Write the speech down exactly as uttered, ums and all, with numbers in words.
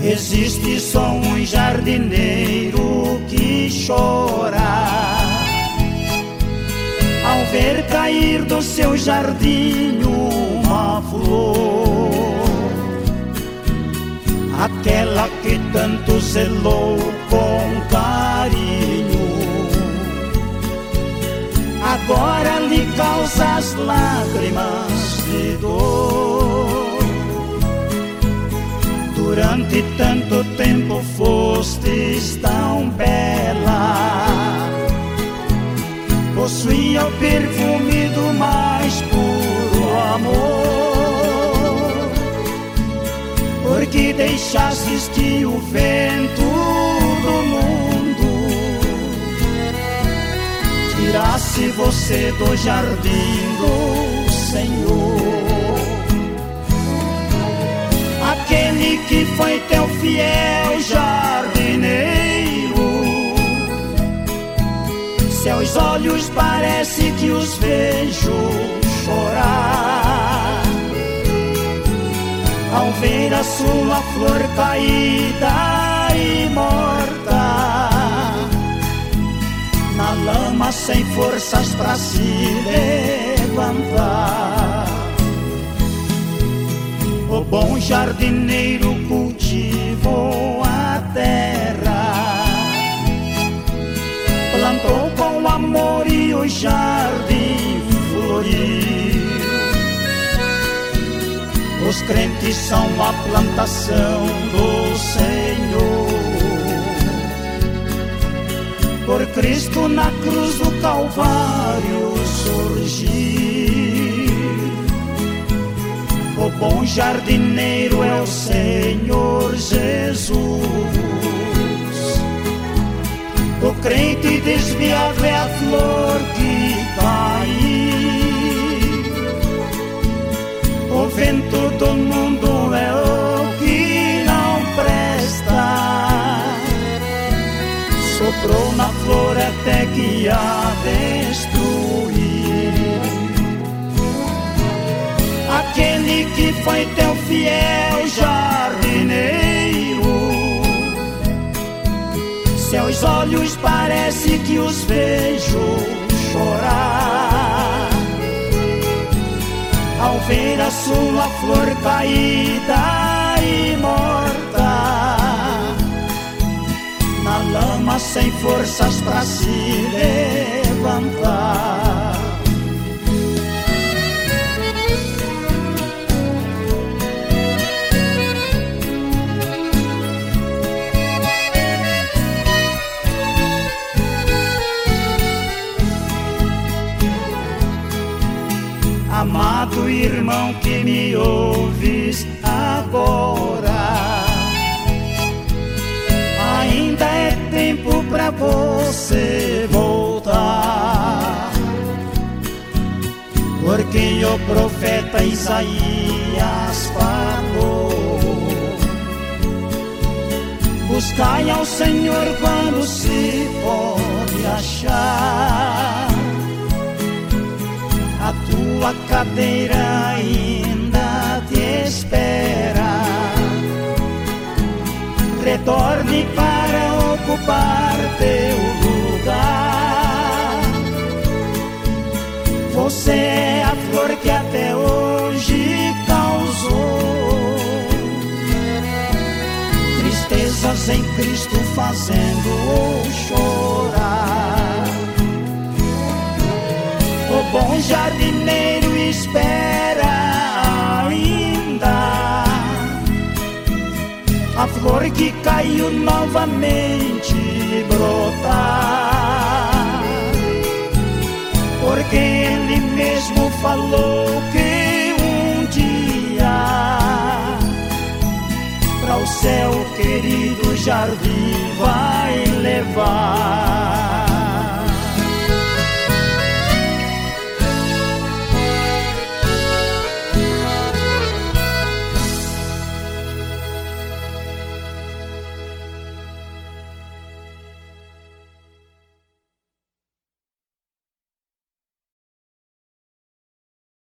Existe só um jardineiro que chora ao ver cair do seu jardim uma flor, aquela que tanto zelou com carinho, agora lhe causa as lágrimas de dor. Durante tanto tempo fostes tão bela, possuía o perfume do mais puro amor. Porque deixastes que o vento do mundo tirasse você do jardim do Senhor. Aquele que foi teu fiel jardineiro, seus olhos parece que os vejo chorar ao ver a sua flor caída e morta na lama, sem forças para se levantar. O bom jardineiro cultivou a terra, plantou com amor e o jardim floriu. Os crentes são a plantação do Senhor. Por Cristo na cruz do Calvário surgiu. O bom jardineiro é o Senhor Jesus. O crente desviado é a flor que caiu. O vento do mundo é o que não presta, soprou na flor até que a destruiu. Aquele que foi teu fiel jardineiro, seus olhos parece que os vejo chorar ao ver a sua flor caída e morta na lama, sem forças para se levantar. Amado irmão que me ouves agora, ainda é tempo pra você voltar, porque o profeta Isaías falou: buscai ao Senhor quando se pode achar. A tua cadeira ainda te espera, retorne para ocupar teu lugar. Você é a flor que até hoje causou tristezas em Cristo, fazendo-o chorar. O bom jardineiro espera ainda a flor que caiu novamente brotar, porque ele mesmo falou que um dia para o céu querido jardim vai levar.